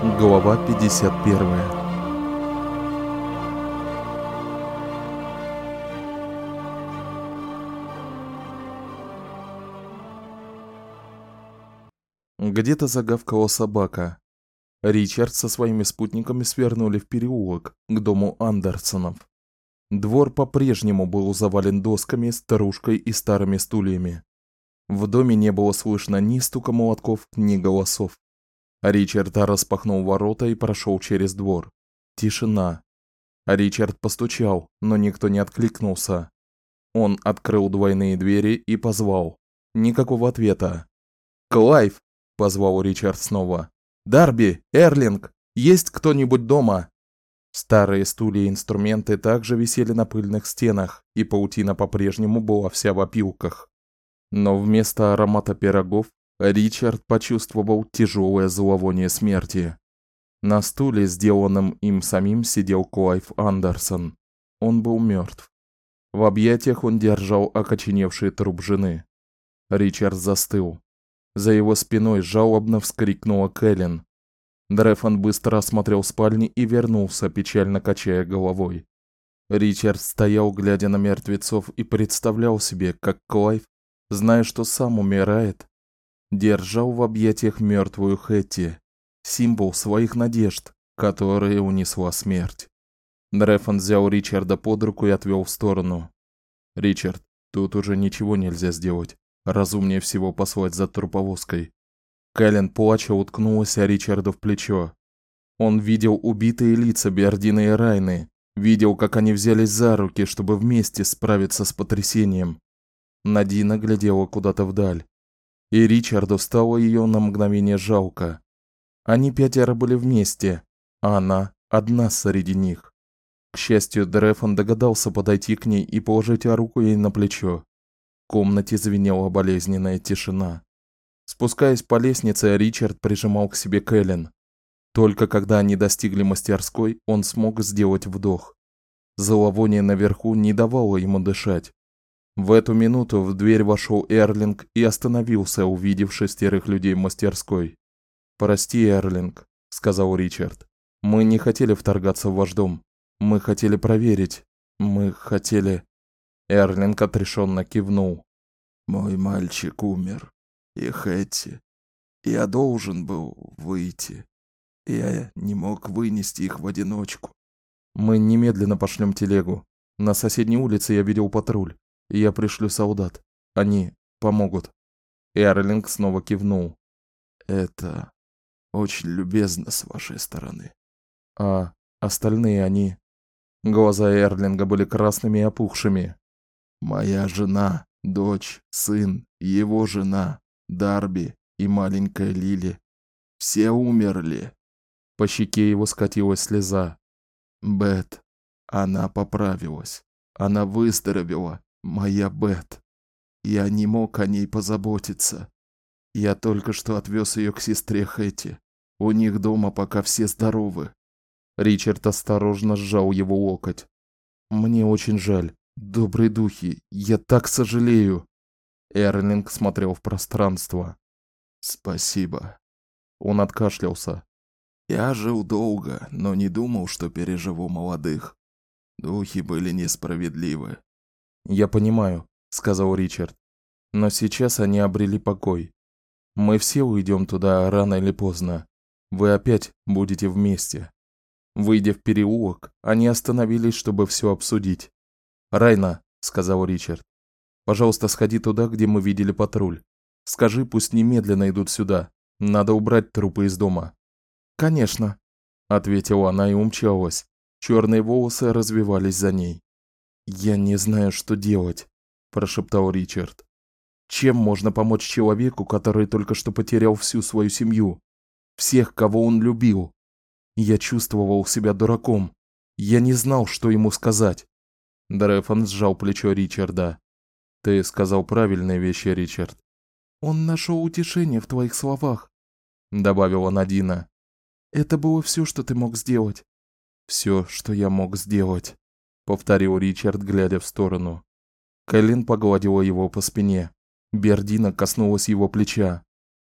Глава 51. Где-то загавкала собака. Ричард со своими спутниками свернули в переулок к дому Андерсонов. Двор по-прежнему был завален досками, стружкой и старыми стульями. В доме не было слышно ни стука молотков, ни голосов. Ричард распахнул ворота и прошел через двор. Тишина. Ричард постучал, но никто не откликнулся. Он открыл двойные двери и позвал. Никакого ответа. «Клайв!» – позвал Ричард снова. «Дарби! Эрлинг! Есть кто-нибудь дома?» Старые стулья и инструменты также висели на пыльных стенах, и паутина по-прежнему была вся в опилках. Но вместо аромата пирогов Ричард почувствовал тяжелое зловоние смерти. На стуле, сделанном им самим, сидел Клайв Андерсон. Он был мертв. В объятиях он держал окоченевший труп жены. Ричард застыл. За его спиной жалобно вскрикнула Кэлен. Дрефон быстро осмотрел спальни и вернулся, печально качая головой. Ричард стоял, глядя на мертвецов, и представлял себе, как Клайв, зная, что сам умирает, держал в объятиях мертвую Хэтти, символ своих надежд, которые унесла смерть. Дрефон взял Ричарда под руку и отвел в сторону. «Ричард, тут уже ничего нельзя сделать. Разумнее всего послать за труповозкой». Кэлен, плача, уткнулась Ричарду в плечо. Он видел убитые лица Бердина и Райны, видел, как они взялись за руки, чтобы вместе справиться с потрясением. Надина глядела куда-то вдаль, и Ричарду стало ее на мгновение жалко. Они пятеро были вместе, а она одна среди них. К счастью, Дрефон догадался подойти к ней и положить руку ей на плечо. В комнате звенела болезненная тишина. Спускаясь по лестнице, Ричард прижимал к себе Кэлен. Только когда они достигли мастерской, он смог сделать вдох. Зловоние наверху не давало ему дышать. В эту минуту в дверь вошел Эрлинг и остановился, увидев 6 людей в мастерской. «Прости, Эрлинг», — сказал Ричард. «Мы не хотели вторгаться в ваш дом. Мы хотели проверить. Мы хотели...» Эрлинг отрешенно кивнул. «Мой мальчик умер. И Хэтти. Я должен был выйти. Я не мог вынести их в одиночку». «Мы немедленно пошлем телегу. На соседней улице я видел патруль. Я пришлю солдат. Они помогут». Эрлинг снова кивнул. «Это очень любезно с вашей стороны». «А остальные они...» Глаза Эрлинга были красными и опухшими. «Моя жена, дочь, сын, его жена, Дарби и маленькая Лили. Все умерли». По щеке его скатилась слеза. «Бет, она поправилась. Она выздоровела. Моя Бет. Я не мог о ней позаботиться. Я только что отвез ее к сестре Хэтти. У них дома пока все здоровы». Ричард осторожно сжал его локоть. «Мне очень жаль. Добрые духи, я так сожалею». Эрлинг смотрел в пространство. «Спасибо». Он откашлялся. «Я жил долго, но не думал, что переживу молодых. Духи были несправедливы». «Я понимаю», — сказал Ричард. «Но сейчас они обрели покой. Мы все уйдем туда рано или поздно. Вы опять будете вместе». Выйдя в переулок, они остановились, чтобы все обсудить. «Райна», — сказал Ричард, — «пожалуйста, сходи туда, где мы видели патруль. Скажи, пусть немедленно идут сюда. Надо убрать трупы из дома». «Конечно», — ответила она и умчалась. Черные волосы развивались за ней. «Я не знаю, что делать», — прошептал Ричард. «Чем можно помочь человеку, который только что потерял всю свою семью? Всех, кого он любил? Я чувствовал себя дураком. Я не знал, что ему сказать». Дрефон сжал плечо Ричарда. «Ты сказал правильные вещи, Ричард». «Он нашел утешение в твоих словах», — добавила Надина. «Это было все, что ты мог сделать». «Все, что я мог сделать», — повторил Ричард, глядя в сторону. Кэлен погладила его по спине. Бердина коснулась его плеча.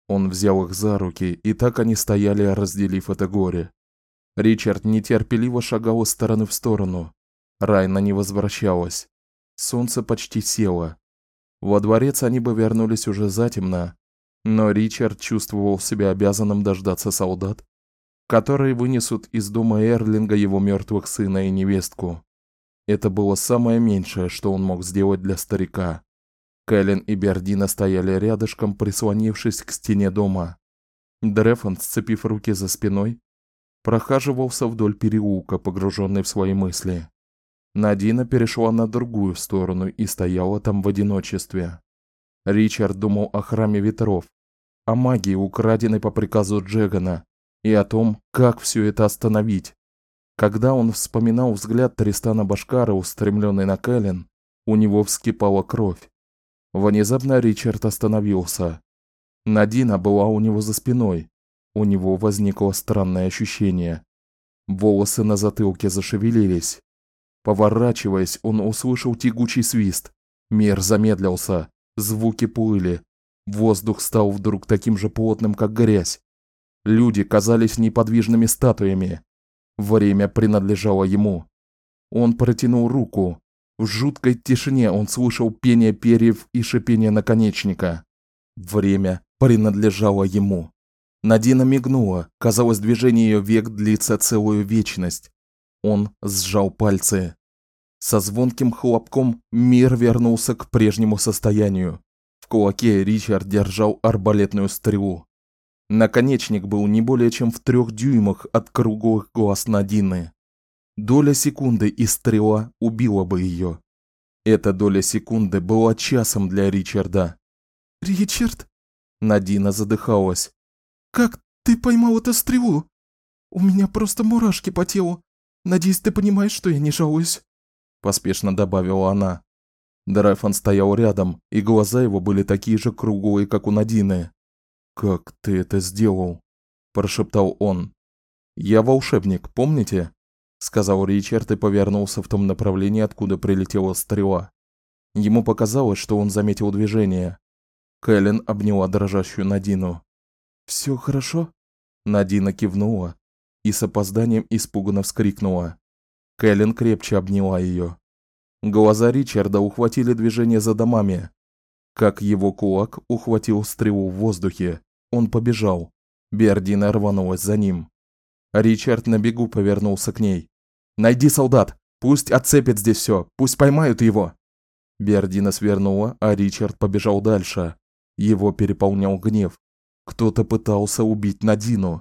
Он взял их за руки, и так они стояли, разделив это горе. Ричард нетерпеливо шагал из стороны в сторону. Райна не возвращалась. Солнце почти село. Во дворец они бы вернулись уже затемно, но Ричард чувствовал себя обязанным дождаться солдат, которые вынесут из дома Эрлинга его мертвых сына и невестку. Это было самое меньшее, что он мог сделать для старика. Кэлен и Бердина стояли рядышком, прислонившись к стене дома. Дрефон, сцепив руки за спиной, прохаживался вдоль переулка, погруженный в свои мысли. Надина перешла на другую сторону и стояла там в одиночестве. Ричард думал о храме ветров, о магии, украденной по приказу Джегана, и о том, как все это остановить. Когда он вспоминал взгляд Тристана Башкара, устремленный на Кэлен, у него вскипала кровь. Внезапно Ричард остановился. Надина была у него за спиной. У него возникло странное ощущение. Волосы на затылке зашевелились. Поворачиваясь, он услышал тягучий свист. Мир замедлился, звуки плыли. Воздух стал вдруг таким же плотным, как грязь. Люди казались неподвижными статуями. Время принадлежало ему. Он протянул руку. В жуткой тишине он слышал пение перьев и шипение наконечника. Время принадлежало ему. Надина мигнула. Казалось, движение её век длится целую вечность. Он сжал пальцы. Со звонким хлопком мир вернулся к прежнему состоянию. В кулаке Ричард держал арбалетную стрелу. Наконечник был не более чем в 3 дюймах от круглых глаз Надины. Доля секунды, и стрела убила бы её. Эта доля секунды была часом для Ричарда. «Ричард?» Надина задыхалась. «Как ты поймал эту стрелу? У меня просто мурашки по телу. Надеюсь, ты понимаешь, что я не жалуюсь», – поспешно добавила она. Драйфон стоял рядом, и глаза его были такие же круглые, как у Надины. «Как ты это сделал?» – прошептал он. «Я волшебник, помните?» – сказал Ричард и повернулся в том направлении, откуда прилетела стрела. Ему показалось, что он заметил движение. Кэлен обняла дрожащую Надину. «Всё хорошо?» Надина кивнула и с опозданием испуганно вскрикнула. Кэлен крепче обняла её. Глаза Ричарда ухватили движение за домами. Как его кулак ухватил стрелу в воздухе, он побежал. Бердина рванулась за ним. Ричард на бегу повернулся к ней. «Найди солдат! Пусть отцепят здесь всё! Пусть поймают его!» Бердина свернула, а Ричард побежал дальше. Его переполнял гнев. Кто-то пытался убить Надину.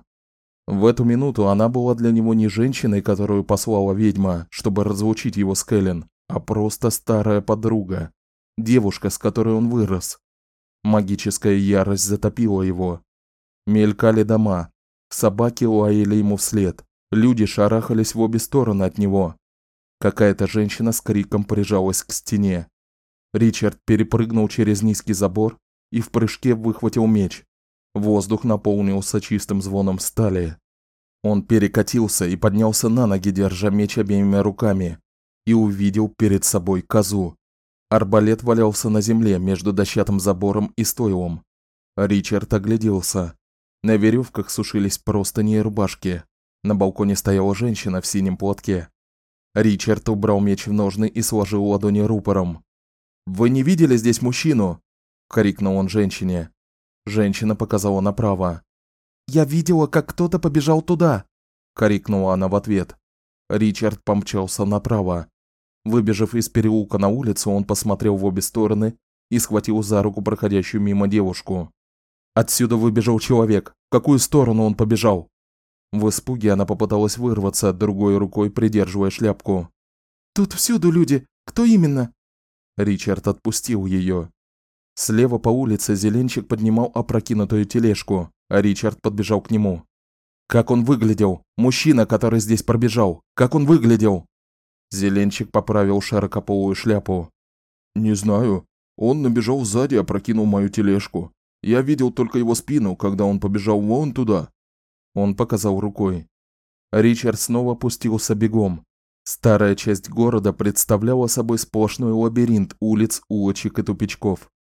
В эту минуту она была для него не женщиной, которую послала ведьма, чтобы разлучить его с Кэлен, а просто старая подруга, девушка, с которой он вырос. Магическая ярость затопила его. Мелькали дома, собаки лаяли ему вслед, люди шарахались в обе стороны от него. Какая-то женщина с криком прижалась к стене. Ричард перепрыгнул через низкий забор и в прыжке выхватил меч. Воздух наполнился чистым звоном стали. Он перекатился и поднялся на ноги, держа меч обеими руками, и увидел перед собой козу. Арбалет валялся на земле между дощатым забором и стойлом. Ричард огляделся. На веревках сушились простыни и рубашки. На балконе стояла женщина в синем платке. Ричард убрал меч в ножны и сложил ладони рупором. «Вы не видели здесь мужчину?» – крикнул он женщине. Женщина показала направо. «Я видела, как кто-то побежал туда!» – крикнула она в ответ. Ричард помчался направо. Выбежав из переулка на улицу, он посмотрел в обе стороны и схватил за руку проходящую мимо девушку. Отсюда выбежал человек. В какую сторону он побежал? В испуге она попыталась вырваться, другой рукой придерживая шляпку. «Тут всюду люди. Кто именно?» Ричард отпустил её. Слева по улице Зеленчик поднимал опрокинутую тележку, а Ричард подбежал к нему. «Как он выглядел? Мужчина, который здесь пробежал. Как он выглядел?» Зеленчик поправил широкополую шляпу. «Не знаю. Он набежал сзади и опрокинул мою тележку. Я видел только его спину, когда он побежал вон туда». Он показал рукой. Ричард снова пустился бегом. Старая часть города представляла собой сплошной лабиринт улиц, улочек и тупичков.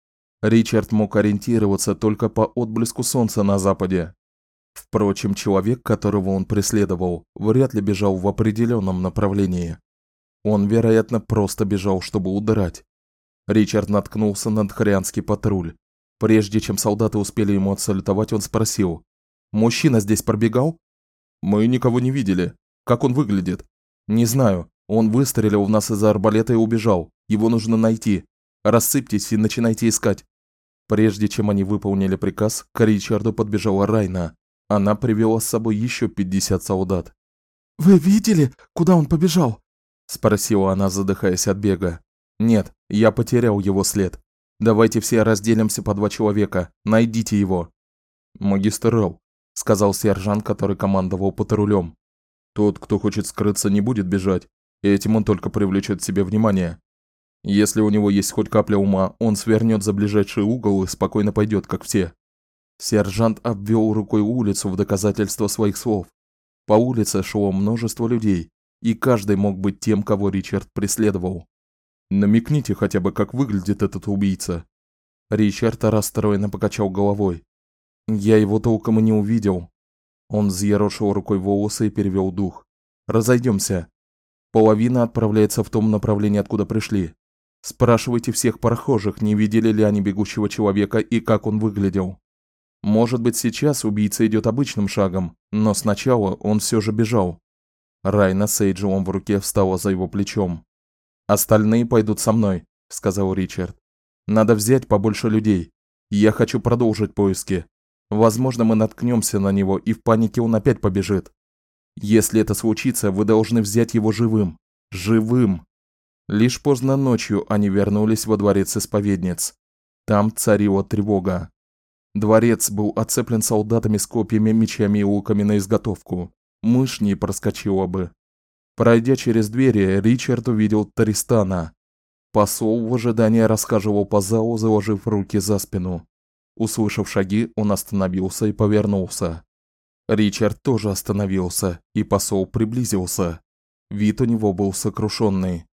Ричард мог ориентироваться только по отблеску солнца на западе. Впрочем, человек, которого он преследовал, вряд ли бежал в определенном направлении. Он, вероятно, просто бежал, чтобы удрать. Ричард наткнулся на дхарианский патруль. Прежде чем солдаты успели ему отсалютовать, он спросил: «Мужчина здесь пробегал?» «Мы никого не видели. Как он выглядит?» «Не знаю. Он выстрелил в нас из арбалета и убежал. Его нужно найти. Рассыпьтесь и начинайте искать». Прежде чем они выполнили приказ, к Ричарду подбежала Райна. Она привела с собой еще 50 солдат. «Вы видели, куда он побежал?» – спросила она, задыхаясь от бега. «Нет, я потерял его след. Давайте все разделимся по 2 человека. Найдите его». «Магистр Рау», – сказал сержант, который командовал патрулем. «Тот, кто хочет скрыться, не будет бежать. Этим он только привлечет к себе внимание. Если у него есть хоть капля ума, он свернет за ближайший угол и спокойно пойдет, как все». Сержант обвел рукой улицу в доказательство своих слов. По улице шло множество людей, и каждый мог быть тем, кого Ричард преследовал. «Намекните хотя бы, как выглядит этот убийца». Ричард расстроенно покачал головой. «Я его толком и не увидел». Он взъерошил рукой волосы и перевел дух. «Разойдемся. Половина отправляется в том направлении, откуда пришли. Спрашивайте всех прохожих, не видели ли они бегущего человека и как он выглядел. Может быть, сейчас убийца идет обычным шагом, но сначала он все же бежал». Райна с Эйджелом в руке встала за его плечом. «Остальные пойдут со мной», – сказал Ричард. «Надо взять побольше людей. Я хочу продолжить поиски. Возможно, мы наткнемся на него, и в панике он опять побежит. Если это случится, вы должны взять его живым. Живым!» Лишь поздно ночью они вернулись во дворец исповедниц. Там царила тревога. Дворец был оцеплен солдатами с копьями, мечами и луками на изготовку. Мышь не проскочила бы. Пройдя через двери, Ричард увидел Тристана. Посол в ожидании расхаживал по залу, заложив руки за спину. Услышав шаги, он остановился и повернулся. Ричард тоже остановился, и посол приблизился. Вид у него был сокрушенный.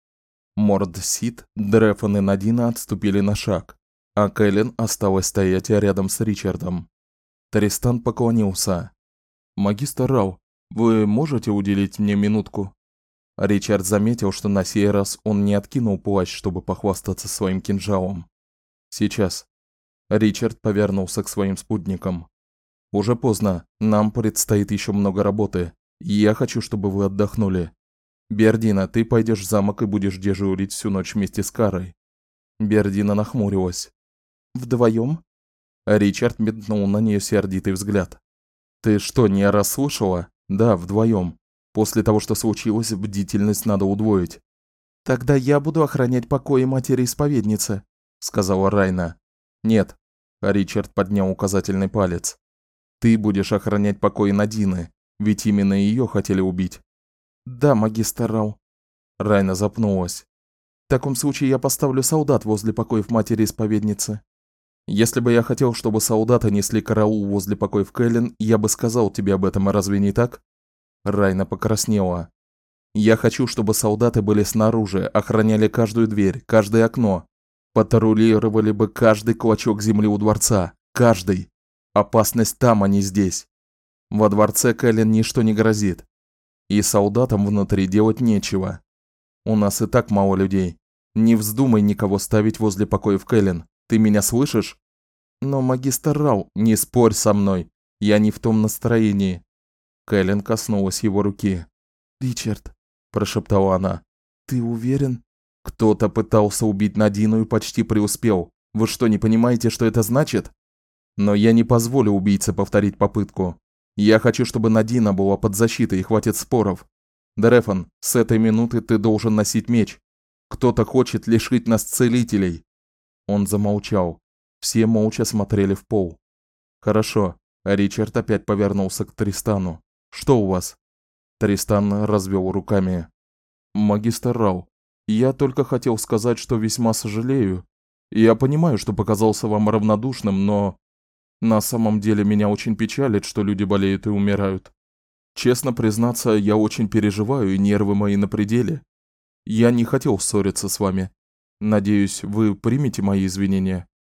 Мордсит, Дрефон и Надина отступили на шаг, а Кэлен осталась стоять рядом с Ричардом. Тристан поклонился. «Магистр Рау, вы можете уделить мне минутку?» Ричард заметил, что на сей раз он не откинул плащ, чтобы похвастаться своим кинжалом. «Сейчас». Ричард повернулся к своим спутникам. «Уже поздно, нам предстоит еще много работы. Я хочу, чтобы вы отдохнули. Бердина, ты пойдешь в замок и будешь дежурить всю ночь вместе с Карой». Бердина нахмурилась. «Вдвоем?» Ричард метнул на нее сердитый взгляд. «Ты что, не расслышала? Да, вдвоем. После того, что случилось, бдительность надо удвоить». «Тогда я буду охранять покои матери-исповедницы», — сказала Райна. «Нет», — Ричард поднял указательный палец. «Ты будешь охранять покои Надины, ведь именно ее хотели убить». «Да, магистр Рау». Райна запнулась. «В таком случае я поставлю солдат возле покоев матери-исповедницы». «Если бы я хотел, чтобы солдаты несли караул возле покоев Кэлен, я бы сказал тебе об этом, разве не так?» Райна покраснела. «Я хочу, чтобы солдаты были снаружи, охраняли каждую дверь, каждое окно, патрулировали бы каждый клочок земли у дворца, каждый. Опасность там, а не здесь. Во дворце Кэлен ничто не грозит. И солдатам внутри делать нечего. У нас и так мало людей. Не вздумай никого ставить возле покоев Кэлен. Ты меня слышишь?» «Но, магистр Рау, не спорь со мной. Я не в том настроении». Кэлен коснулась его руки. «Ричард», – прошептала она, – «ты уверен?» «Кто-то пытался убить Надину и почти преуспел. Вы что, не понимаете, что это значит? Но я не позволю убийце повторить попытку. Я хочу, чтобы Надина была под защитой, и хватит споров. Дрефон, с этой минуты ты должен носить меч. Кто-то хочет лишить нас целителей». Он замолчал. Все молча смотрели в пол. «Хорошо». Ричард опять повернулся к Тристану. «Что у вас?» Тристан развел руками. «Магистр Рау, я только хотел сказать, что весьма сожалею. Я понимаю, что показался вам равнодушным, но на самом деле меня очень печалит, что люди болеют и умирают. Честно признаться, я очень переживаю, и нервы мои на пределе. Я не хотел ссориться с вами. Надеюсь, вы примете мои извинения».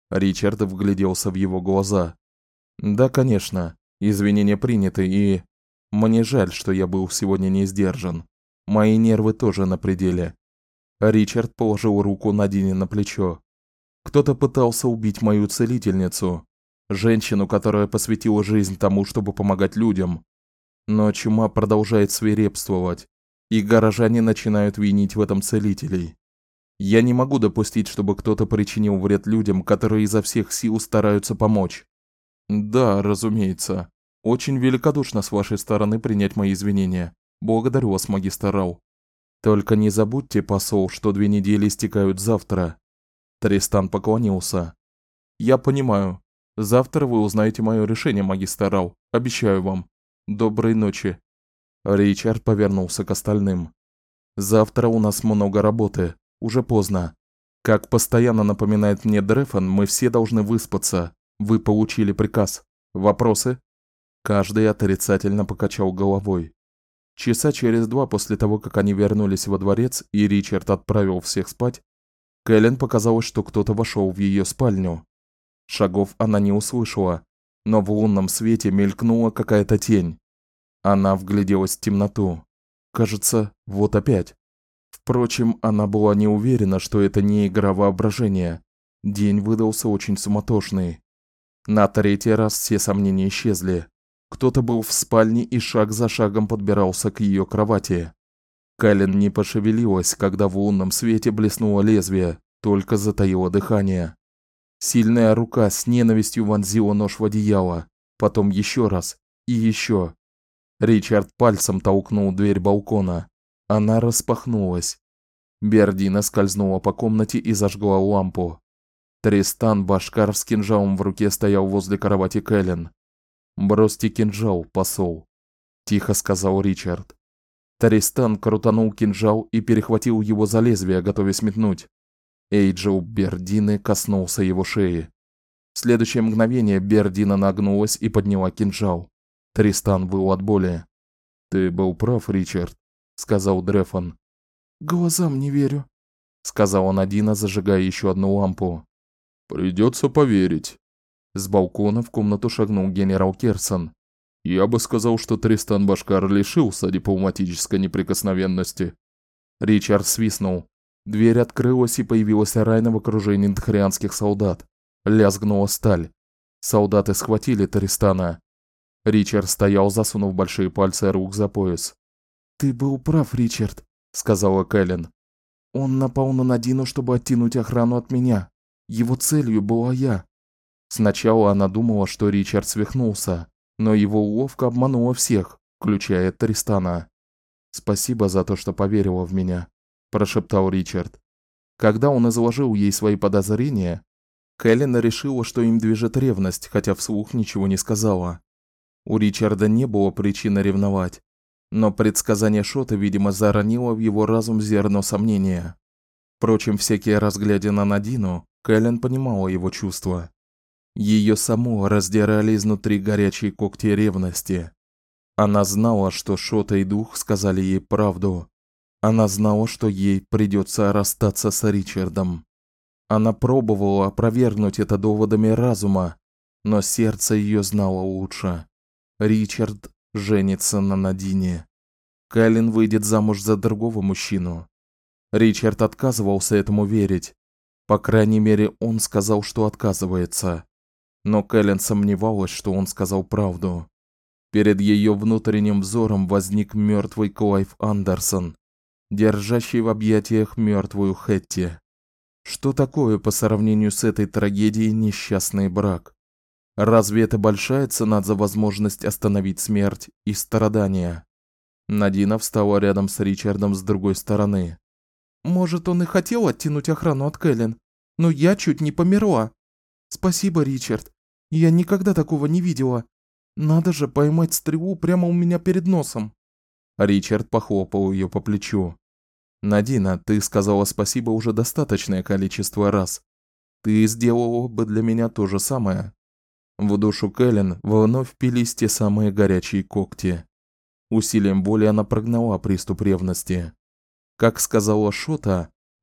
Ричард вгляделся в его глаза. Да, конечно, извинения приняты, и мне жаль, что я был сегодня не сдержан. Мои нервы тоже на пределе. Ричард положил руку Надине на плечо. Кто-то пытался убить мою целительницу, женщину, которая посвятила жизнь тому, чтобы помогать людям. Но чума продолжает свирепствовать, и горожане начинают винить в этом целителей. Я не могу допустить, чтобы кто-то причинил вред людям, которые изо всех сил стараются помочь. Да, разумеется. Очень великодушно с вашей стороны принять мои извинения. Благодарю вас, магистр Рау. Только не забудьте, посол, что 2 недели истекают завтра. Тристан поклонился. Я понимаю. Завтра вы узнаете моё решение, магистр Рау. Обещаю вам. Доброй ночи. Ричард повернулся к остальным. Завтра у нас много работы. Уже поздно. Как постоянно напоминает мне Дрефон, мы все должны выспаться. Вы получили приказ. Вопросы? Каждый отрицательно покачал головой. Часа через 2 после того, как они вернулись во дворец и Ричард отправил всех спать, Кэлен показалось, что кто-то вошел в ее спальню. Шагов она не услышала, но в лунном свете мелькнула какая-то тень. Она вгляделась в темноту. Кажется, вот опять. Впрочем, она была не уверена, что это не игра воображения. День выдался очень суматошный. На 3-й раз все сомнения исчезли. Кто-то был в спальне и шаг за шагом подбирался к ее кровати. Кэлен не пошевелилась, когда в лунном свете блеснуло лезвие, только затаила дыхание. Сильная рука с ненавистью вонзила нож в одеяло, потом еще раз и еще. Ричард пальцем толкнул дверь балкона. Она распахнулась. Бердина скользнула по комнате и зажгла лампу. Тристан Башкар с кинжалом в руке стоял возле кровати Кэлен. «Бросьте кинжал, посол», – тихо сказал Ричард. Тристан крутанул кинжал и перехватил его за лезвие, готовясь метнуть. Эйджел Бердины коснулся его шеи. В следующее мгновение Бердина нагнулась и подняла кинжал. Тристан выл от боли. «Ты был прав, Ричард», – сказал Дрефон. «Глазам не верю», – сказала Надина, зажигая еще одну лампу. «Придется поверить». С балкона в комнату шагнул генерал Керсон. «Я бы сказал, что Тристан Башкар лишился дипломатической неприкосновенности». Ричард свистнул. Дверь открылась, и появилась Райна в окружении дхарианских солдат. Лязгнула сталь. Солдаты схватили Тристана. Ричард стоял, засунув большие пальцы рук за пояс. «Ты был прав, Ричард», – сказала Кэлен. «Он напал на Надину, чтобы оттянуть охрану от меня. Его целью была я». Сначала она думала, что Ричард свихнулся, но его уловка обманула всех, включая Тристана. «Спасибо за то, что поверила в меня», – прошептал Ричард. Когда он изложил ей свои подозрения, Кэлен решила, что им движет ревность, хотя вслух ничего не сказала. У Ричарда не было причины ревновать, но предсказание Шота, видимо, заронило в его разум зерно сомнения. Впрочем, всякий раз глядя на Надину, Кэлен понимала его чувства. Её саму раздирали изнутри горячие когти ревности. Она знала, что Шота и Дух сказали ей правду. Она знала, что ей придётся расстаться с Ричардом. Она пробовала опровергнуть это доводами разума, но сердце её знало лучше. Ричард женится на Надине. Кэлен выйдет замуж за другого мужчину. Ричард отказывался этому верить. По крайней мере, он сказал, что отказывается. Но Кэлен сомневалась, что он сказал правду. Перед её внутренним взором возник мёртвый Клайв Андерсон, держащий в объятиях мёртвую Хэтти. Что такое по сравнению с этой трагедией несчастный брак? Разве это большая цена за возможность остановить смерть и страдания? Надина встала рядом с Ричардом с другой стороны. «Может, он и хотел оттянуть охрану от Кэлен, но я чуть не померла. Спасибо, Ричард. Я никогда такого не видела. Надо же поймать стрелу прямо у меня перед носом». Ричард похлопал её по плечу. «Надина, ты сказала спасибо уже достаточное количество раз. Ты сделала бы для меня то же самое». В душу Кэлен вновь впились те самые горячие когти. Усилием воли она прогнала приступ ревности. Как сказала Шота,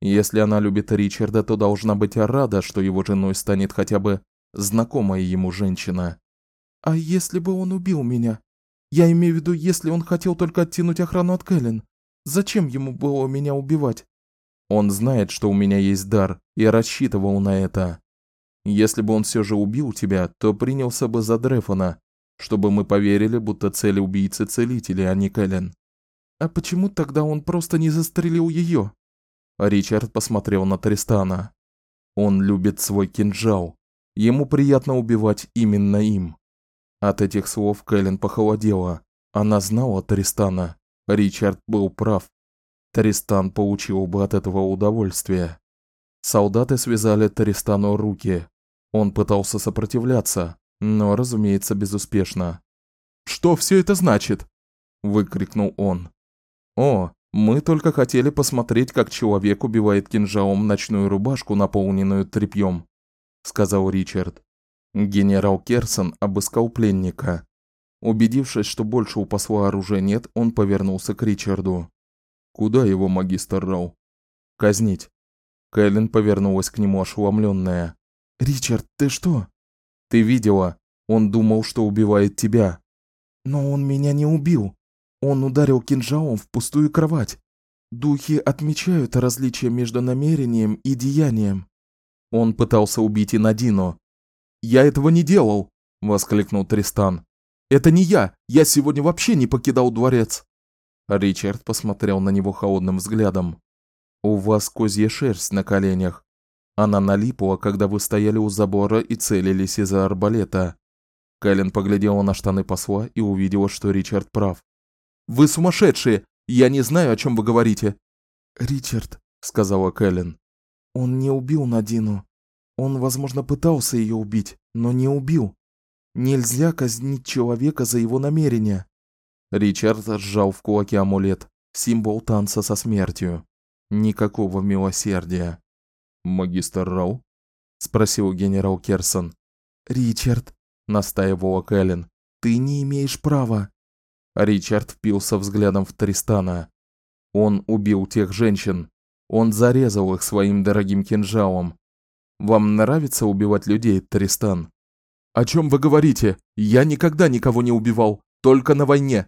Если она любит Ричарда, то должна быть рада, что его женой станет хотя бы знакомая ему женщина. А если бы он убил меня? Я имею в виду, если он хотел только оттянуть охрану от Кэлен. Зачем ему было меня убивать? Он знает, что у меня есть дар, и рассчитывал на это. Если бы он все же убил тебя, то принялся бы за Дрефона, чтобы мы поверили, будто цель убийцы целители, а не Кэлен. А почему тогда он просто не застрелил ее? Ричард посмотрел на Тристана. Он любит свой кинжал. Ему приятно убивать именно им. От этих слов Кэлен похолодела. Она знала Тристана. Ричард был прав. Тристан получил бы от этого удовольствие. Солдаты связали Тристану руки. Он пытался сопротивляться, но, разумеется, безуспешно. «Что все это значит?» – выкрикнул он. «О, мы только хотели посмотреть, как человек убивает кинжалом ночную рубашку, наполненную тряпьем», – сказал Ричард. Генерал Керсон обыскал пленника. Убедившись, что больше у посла оружия нет, он повернулся к Ричарду. «Куда его, магистр Рау?» «Казнить». Кэлен повернулась к нему ошеломленная. «Ричард, ты что?» «Ты видела? Он думал, что убивает тебя». «Но он меня не убил. Он ударил кинжалом в пустую кровать. Духи отмечают различия между намерением и деянием». «Он пытался убить и Надину». «Я этого не делал!» – воскликнул Тристан. «Это не я! Я сегодня вообще не покидал дворец!» Ричард посмотрел на него холодным взглядом. «У вас козья шерсть на коленях. Она налипла, когда вы стояли у забора и целились из-за арбалета». Кэлен поглядела на штаны посла и увидела, что Ричард прав. «Вы сумасшедшие! Я не знаю, о чем вы говорите!» «Ричард», — сказала Кэлен, — «он не убил Надину. Он, возможно, пытался ее убить, но не убил. Нельзя казнить человека за его намерения». Ричард сжал в кулаке амулет, символ танца со смертью. Никакого милосердия. «Магистр Рау?» – спросил генерал Керсон. «Ричард», – настаивала Кэлен, – «ты не имеешь права». Ричард впился взглядом в Тристана. Он убил тех женщин. Он зарезал их своим дорогим кинжалом. Вам нравится убивать людей, Тристан? «О чем вы говорите? Я никогда никого не убивал, только на войне».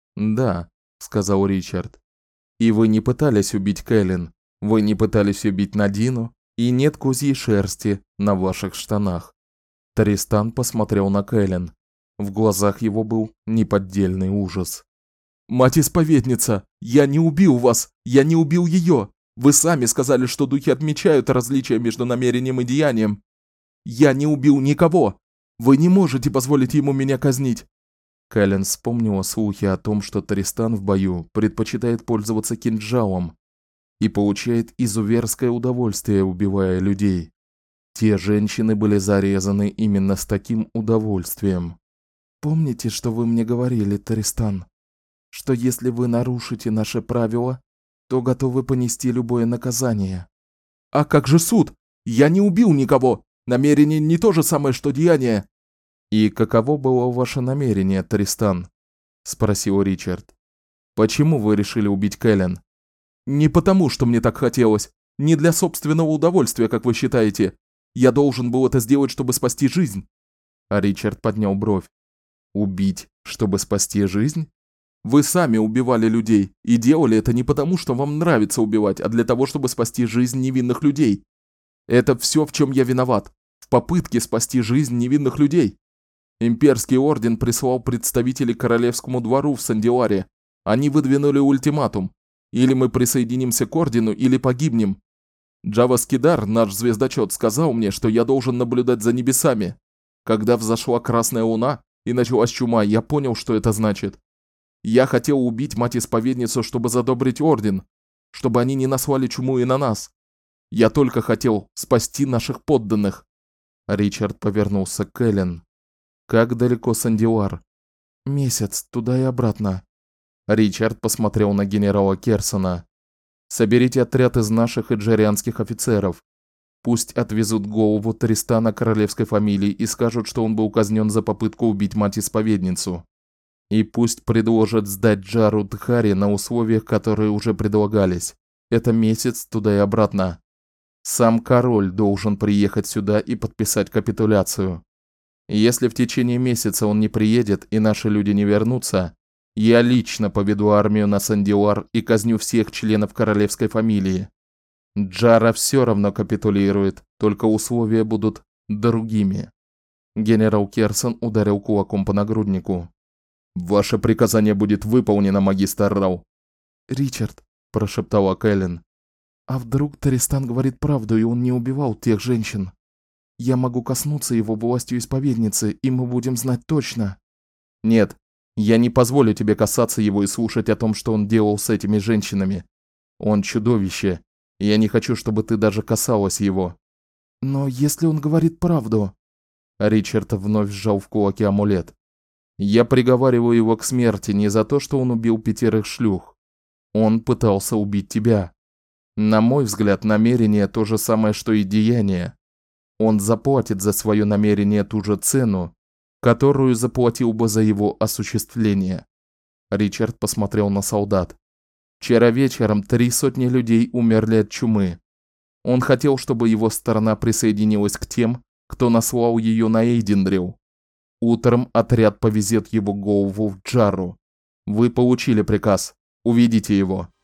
«Да», – сказал Ричард. «И вы не пытались убить Кэлен, вы не пытались убить Надину, и нет козьей шерсти на ваших штанах». Тристан посмотрел на Кэлен. В глазах его был неподдельный ужас. «Мать-исповедница, я не убил вас, я не убил ее. Вы сами сказали, что духи отмечают различия между намерением и деянием. Я не убил никого. Вы не можете позволить ему меня казнить». Кэлен вспомнила слухи о том, что Тристан в бою предпочитает пользоваться кинжалом и получает изуверское удовольствие, убивая людей. Те женщины были зарезаны именно с таким удовольствием. «Помните, что вы мне говорили, Тристан? Что если вы нарушите наши правила, то готовы понести любое наказание». «А как же суд? Я не убил никого! Намерение не то же самое, что деяние!» «И каково было ваше намерение, Тристан?» – спросил Ричард. «Почему вы решили убить Кэлен?» «Не потому, что мне так хотелось. Не для собственного удовольствия, как вы считаете. Я должен был это сделать, чтобы спасти жизнь». А Ричард поднял бровь. «Убить, чтобы спасти жизнь?» «Вы сами убивали людей, и делали это не потому, что вам нравится убивать, а для того, чтобы спасти жизнь невинных людей. Это все, в чем я виноват. В попытке спасти жизнь невинных людей. Имперский орден прислал представителей к королевскому двору в Сандиларе. Они выдвинули ультиматум. Или мы присоединимся к ордену, или погибнем. Джава Скидар, наш звездочет, сказал мне, что я должен наблюдать за небесами. Когда взошла красная луна и началась чума, я понял, что это значит. Я хотел убить мать-исповедницу, чтобы задобрить орден, чтобы они не наслали чуму и на нас. Я только хотел спасти наших подданных». Ричард повернулся к Кэлен. «Как далеко Сандилар?» «Месяц, туда и обратно». Ричард посмотрел на генерала Керсона. «Соберите отряд из наших и джерианских офицеров. Пусть отвезут голову Тристана королевской фамилии и скажут, что он был казнен за попытку убить мать-исповедницу. И пусть предложат сдать Джару Дхари на условиях, которые уже предлагались. Это месяц туда и обратно. Сам король должен приехать сюда и подписать капитуляцию. Если в течение месяца он не приедет и наши люди не вернутся, я лично поведу армию на Сандиуар и казню всех членов королевской фамилии. Джара все равно капитулирует, только условия будут другими. Генерал Керсон ударил кулаком по нагруднику. Ваше приказание будет выполнено, магистр Рау. Ричард, прошептала Кэлен. А вдруг Таристан говорит правду, и он не убивал тех женщин? Я могу коснуться его властью исповедницы, и мы будем знать точно. Нет, я не позволю тебе касаться его и слушать о том, что он делал с этими женщинами. Он чудовище, и я не хочу, чтобы ты даже касалась его. Но если он говорит правду... Ричард вновь сжал в кулаке амулет. Я приговариваю его к смерти не за то, что он убил 5 шлюх. Он пытался убить тебя. На мой взгляд, намерение то же самое, что и деяние. Он заплатит за свое намерение ту же цену, которую заплатил бы за его осуществление. Ричард посмотрел на солдат. Вчера вечером 300 людей умерли от чумы. Он хотел, чтобы его сторона присоединилась к тем, кто наслал ее на Эйдендрил. Утром отряд повезет его голову в Джару. Вы получили приказ. Уведите его.